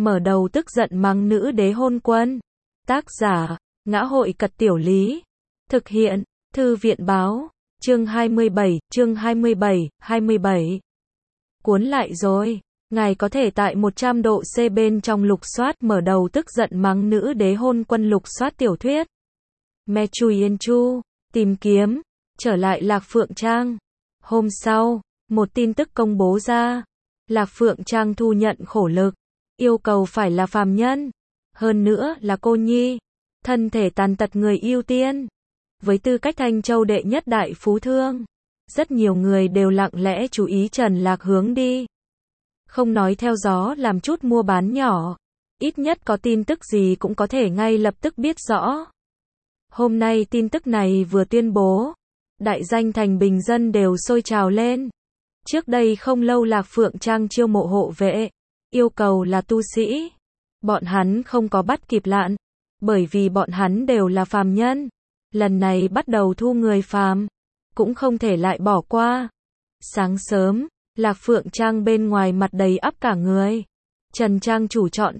mở đầu tức giận mắng nữ đế hôn quân. Tác giả, Ngã hội Cật Tiểu Lý. Thực hiện, Thư viện Báo. Chương 27, 27. Cuốn lại rồi. Ngài có thể tại 100 độ C bên trong lục soát mở đầu tức giận mắng nữ đế hôn quân lục soát tiểu thuyết. Me Chui Yên Chu, tìm kiếm, trở lại Lạc Phượng Trang. Hôm sau, một tin tức công bố ra. Lạc Phượng Trang thu nhận khổ lực, yêu cầu phải là phàm nhân, hơn nữa là cô nhi, thân thể tàn tật người ưu tiên. Với tư cách Thanh Châu đệ nhất đại phú thương, rất nhiều người đều lặng lẽ chú ý Trần Lạc hướng đi. Không nói theo gió làm chút mua bán nhỏ, ít nhất có tin tức gì cũng có thể ngay lập tức biết rõ. Hôm nay tin tức này vừa tuyên bố, đại danh thành bình dân đều sôi trào lên. Trước đây không lâu Lạc Phượng Trang chiêu mộ hộ vệ, yêu cầu là tu sĩ. Bọn hắn không có bắt kịp lạn, bởi vì bọn hắn đều là phàm nhân. Lần này bắt đầu thu người phàm, cũng không thể lại bỏ qua. Sáng sớm, Lạc Phượng Trang bên ngoài mặt đầy ắp cả người. Trần Trang chủ chọn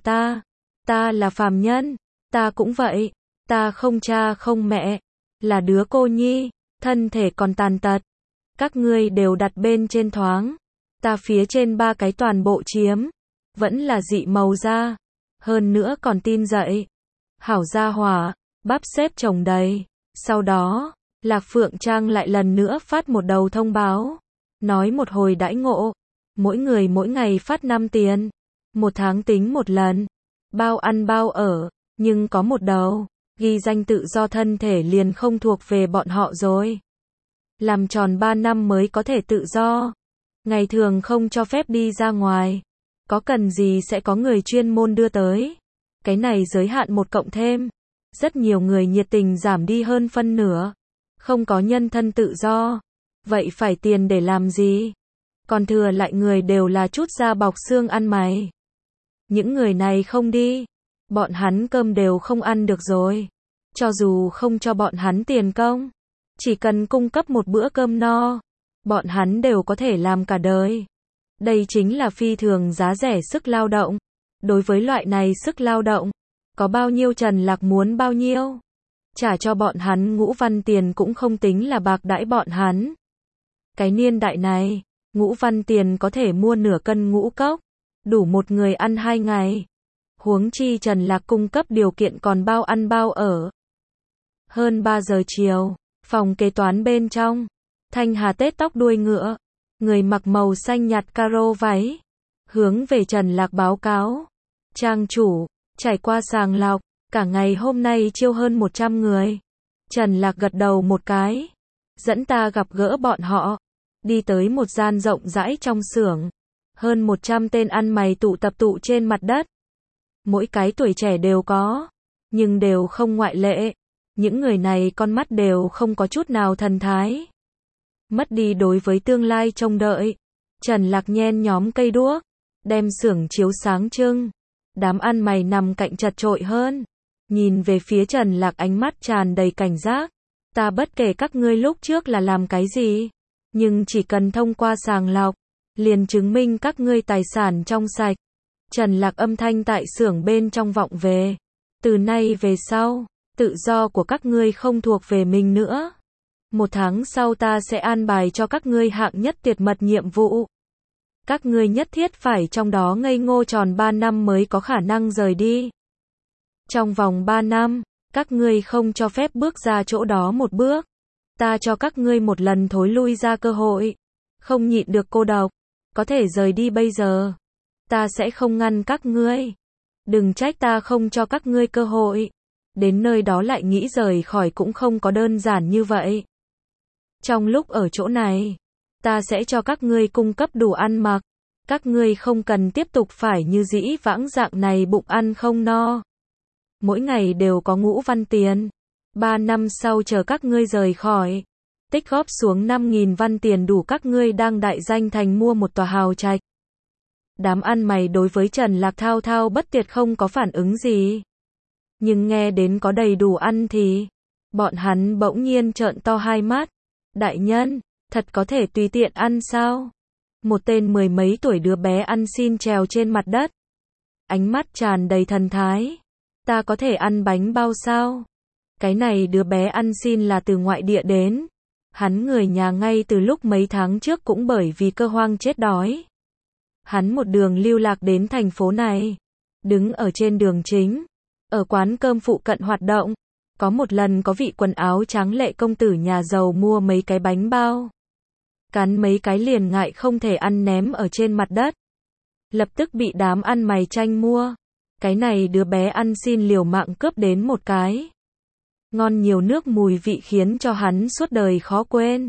ta là phàm nhân, ta cũng vậy, ta không cha không mẹ, là đứa cô nhi, thân thể còn tàn tật. Các ngươi đều đặt bên trên thoáng, ta phía trên ba cái toàn bộ chiếm, vẫn là dị màu da, hơn nữa còn tin dậy. Hảo gia hỏa, bắp xếp chồng đầy. Sau đó, Lạc Phượng Trang lại lần nữa phát một đầu thông báo, nói một hồi đãi ngộ, mỗi người mỗi ngày phát 5 tiền, một tháng tính một lần, bao ăn bao ở, nhưng có một đầu, ghi danh tự do thân thể liền không thuộc về bọn họ rồi. Làm tròn 3 năm mới có thể tự do, ngày thường không cho phép đi ra ngoài, có cần gì sẽ có người chuyên môn đưa tới. Cái này giới hạn một cộng thêm. Rất nhiều người nhiệt tình giảm đi hơn phân nửa. Không có nhân thân tự do. Vậy phải tiền để làm gì? Còn thừa lại người đều là chút da bọc xương ăn mày. Những người này không đi, bọn hắn cơm đều không ăn được rồi. Cho dù không cho bọn hắn tiền công, chỉ cần cung cấp một bữa cơm no, bọn hắn đều có thể làm cả đời. Đây chính là phi thường giá rẻ sức lao động. Đối với loại này sức lao động, có bao nhiêu Trần Lạc muốn bao nhiêu. Trả cho bọn hắn ngũ văn tiền cũng không tính là bạc đãi bọn hắn. Cái niên đại này, ngũ văn tiền có thể mua nửa cân ngũ cốc, đủ một người ăn 2 ngày. Huống chi Trần Lạc cung cấp điều kiện còn bao ăn bao ở. Hơn 3 giờ chiều, phòng kế toán bên trong, Thanh Hà tết tóc đuôi ngựa, người mặc màu xanh nhạt caro váy, hướng về Trần Lạc báo cáo. Trang chủ, trải qua sàng lọc, cả ngày hôm nay chiêu hơn 100 người. Trần Lạc gật đầu một cái, dẫn ta gặp gỡ bọn họ, đi tới một gian rộng rãi trong xưởng. Hơn 100 tên ăn mày tụ tập trên mặt đất. Mỗi cái tuổi trẻ đều có, nhưng đều không ngoại lệ. Những người này con mắt đều không có chút nào thần thái. Mất đi đối với tương lai trông đợi. Trần Lạc nhen nhóm cây đuốc, đem xưởng chiếu sáng trưng. Đám ăn mày nằm cạnh chật chội hơn, nhìn về phía Trần Lạc ánh mắt tràn đầy cảnh giác. Ta bất kể các ngươi lúc trước là làm cái gì, nhưng chỉ cần thông qua sàng lọc, liền chứng minh các ngươi tài sản trong sạch. Trần Lạc âm thanh tại xưởng bên trong vọng về. Từ nay về sau, tự do của các ngươi không thuộc về mình nữa. 1 tháng sau ta sẽ an bài cho các ngươi hạng nhất tuyệt mật nhiệm vụ. Các ngươi nhất thiết phải trong đó ngây ngô tròn 3 năm mới có khả năng rời đi. Trong vòng 3 năm, các ngươi không cho phép bước ra chỗ đó một bước. Ta cho các ngươi một lần thối lui ra cơ hội. Không nhịn được cô độc, có thể rời đi bây giờ. Ta sẽ không ngăn các ngươi. Đừng trách ta không cho các ngươi cơ hội. Đến nơi đó lại nghĩ rời khỏi cũng không có đơn giản như vậy. Trong lúc ở chỗ này, ta sẽ cho các ngươi cung cấp đủ ăn mặc. Các ngươi không cần tiếp tục phải như dĩ vãng dạng này bụng ăn không no. Mỗi ngày đều có ngũ văn tiền. 3 năm sau chờ các ngươi rời khỏi, tích góp xuống 5.000 văn tiền đủ các ngươi đang đại danh thành mua một tòa hào trạch. Đám ăn mày đối với Trần Lạc thao thao bất tuyệt không có phản ứng gì. Nhưng nghe đến có đầy đủ ăn thì, bọn hắn bỗng nhiên trợn to hai mắt. Đại nhân, thật có thể tùy tiện ăn sao? Một tên 10 mấy tuổi đứa bé ăn xin trèo trên mặt đất. ánh mắt tràn đầy thần thái. Ta có thể ăn bánh bao sao? Cái này đứa bé ăn xin là từ ngoại địa đến. Hắn người nhà ngay từ lúc mấy tháng trước cũng bởi vì cơ hoang chết đói. Hắn một đường lưu lạc đến thành phố này. Đứng ở trên đường chính. Ở quán cơm phụ cận hoạt động. Có một lần có vị quần áo trắng lệ công tử nhà giàu mua mấy cái bánh bao. Cắn mấy cái liền ngại không thể ăn ném ở trên mặt đất. Lập tức bị đám ăn mày tranh mua. Cái này đứa bé ăn xin liều mạng cướp đến một cái. Ngon nhiều nước mùi vị khiến cho hắn suốt đời khó quên.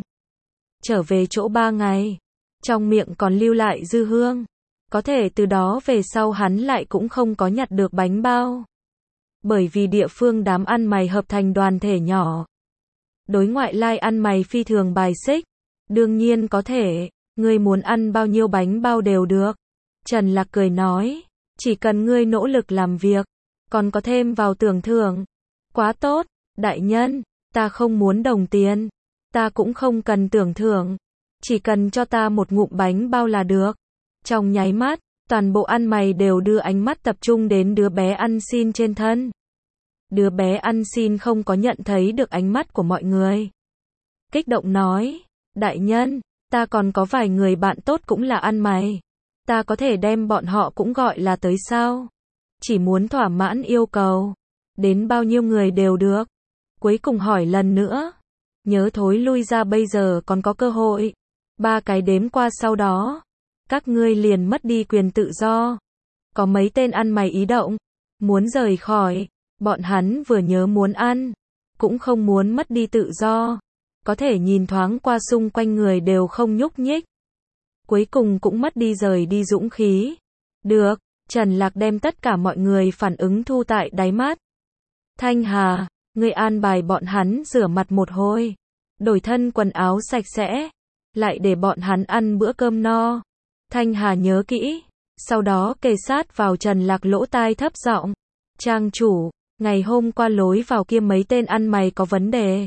Trở về chỗ 3 ngày. Trong miệng còn lưu lại dư hương. Có thể từ đó về sau hắn lại cũng không có nhặt được bánh bao. Bởi vì địa phương đám ăn mày hợp thành đoàn thể nhỏ. Đối ngoại lai ăn mày phi thường bài xích. Đương nhiên có thể, ngươi muốn ăn bao nhiêu bánh bao đều được. Trần Lạc cười nói, chỉ cần ngươi nỗ lực làm việc, còn có thêm vào tưởng thưởng. Quá tốt, đại nhân, ta không muốn đồng tiền, ta cũng không cần tưởng thưởng, chỉ cần cho ta một ngụm bánh bao là được. Trong nháy mắt, toàn bộ ăn mày đều đưa ánh mắt tập trung đến đứa bé ăn xin trên thân. Đứa bé ăn xin không có nhận thấy được ánh mắt của mọi người. Kích động nói, đại nhân, ta còn có vài người bạn tốt cũng là ăn mày. Ta có thể đem bọn họ cũng gọi là tới sao? Chỉ muốn thỏa mãn yêu cầu. Đến bao nhiêu người đều được. Cuối cùng hỏi lần nữa. Nhớ thối lui ra bây giờ còn có cơ hội. 3 cái đếm qua sau đó. Các ngươi liền mất đi quyền tự do. Có mấy tên ăn mày ý động. Muốn rời khỏi. Bọn hắn vừa nhớ muốn ăn. Cũng không muốn mất đi tự do. Có thể nhìn thoáng qua xung quanh người đều không nhúc nhích. Cuối cùng cũng mất đi rời đi dũng khí. Được, Trần Lạc đem tất cả mọi người phản ứng thu tại đáy mắt. Thanh Hà, ngươi an bài bọn hắn rửa mặt một hồi. Đổi thân quần áo sạch sẽ. Lại để bọn hắn ăn bữa cơm no. Thanh Hà nhớ kỹ. Sau đó kề sát vào Trần Lạc lỗ tai thấp giọng. Trang chủ, ngày hôm qua lối vào kia mấy tên ăn mày có vấn đề.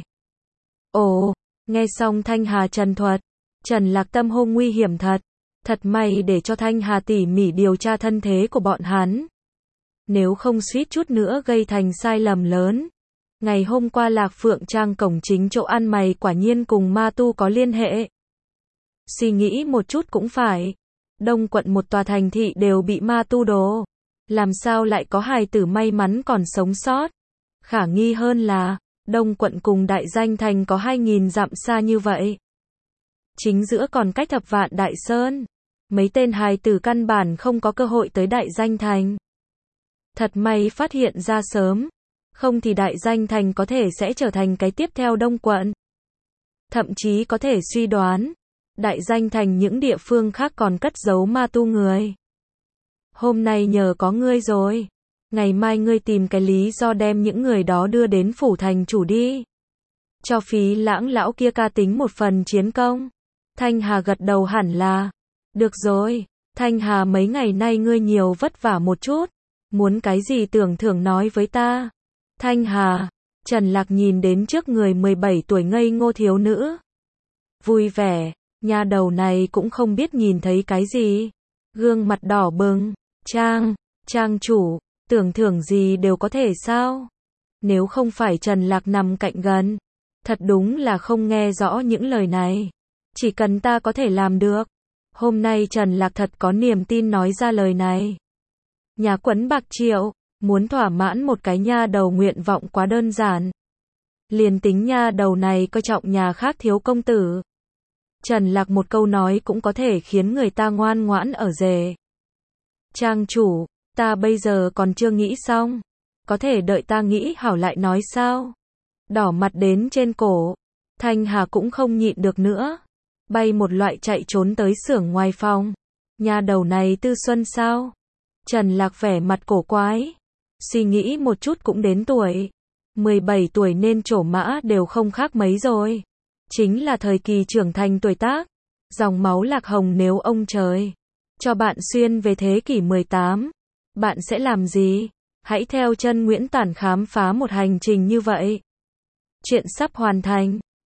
Ồ, nghe xong Thanh Hà trần thuật. Trần Lạc tâm hô nguy hiểm thật. Thật may để cho Thanh Hà tỉ mỉ điều tra thân thế của bọn hắn. Nếu không suýt chút nữa gây thành sai lầm lớn. Ngày hôm qua Lạc Phượng Trang cổng chính chỗ ăn mày quả nhiên cùng ma tu có liên hệ. Suy nghĩ một chút cũng phải. Đông quận một tòa thành thị đều bị ma tu đồ. Làm sao lại có hài tử may mắn còn sống sót? Khả nghi hơn là, Đông quận cùng Đại Danh Thành có 2.000 dặm xa như vậy. Chính giữa còn cách Thập Vạn Đại Sơn. Mấy tên hài tử căn bản không có cơ hội tới Đại Danh Thành. Thật may phát hiện ra sớm. Không thì Đại Danh Thành có thể sẽ trở thành cái tiếp theo Đông quận. Thậm chí có thể suy đoán. Đại Danh Thành những địa phương khác còn cất giấu ma tu người. Hôm nay nhờ có ngươi rồi. Ngày mai ngươi tìm cái lý do đem những người đó đưa đến phủ thành chủ đi. Cho Phí Lãng lão kia ca tính một phần chiến công. Thanh Hà gật đầu hẳn là. Được rồi, Thanh Hà mấy ngày nay ngươi nhiều vất vả một chút. Muốn cái gì tưởng thưởng nói với ta. Thanh Hà, Trần Lạc nhìn đến trước người 17 tuổi ngây ngô thiếu nữ. Vui vẻ, nha đầu này cũng không biết nhìn thấy cái gì. Gương mặt đỏ bừng, Trang chủ, tưởng thưởng gì đều có thể sao? Nếu không phải Trần Lạc nằm cạnh gần, thật đúng là không nghe rõ những lời này. Chỉ cần ta có thể làm được. Hôm nay Trần Lạc thật có niềm tin nói ra lời này. Nhà quấn bạc triệu, muốn thỏa mãn một cái nha đầu nguyện vọng quá đơn giản. Liền tính nha đầu này coi trọng nhà khác thiếu công tử. Trần Lạc một câu nói cũng có thể khiến người ta ngoan ngoãn ở rể. Trang chủ, ta bây giờ còn chưa nghĩ xong. Có thể đợi ta nghĩ hảo lại nói sao? Đỏ mặt đến trên cổ. Thanh Hà cũng không nhịn được nữa. Bay một loại chạy trốn tới xưởng ngoài phòng. Nhà đầu này tư xuân sao? Trần Lạc vẻ mặt cổ quái. Suy nghĩ một chút cũng đến tuổi. 17 tuổi nên trổ mã đều không khác mấy rồi. Chính là thời kỳ trưởng thành tuổi tác. Dòng máu Lạc Hồng nếu ông trời cho bạn xuyên về thế kỷ 18. Bạn sẽ làm gì? Hãy theo chân Nguyễn Tản khám phá một hành trình như vậy. Chuyện sắp hoàn thành.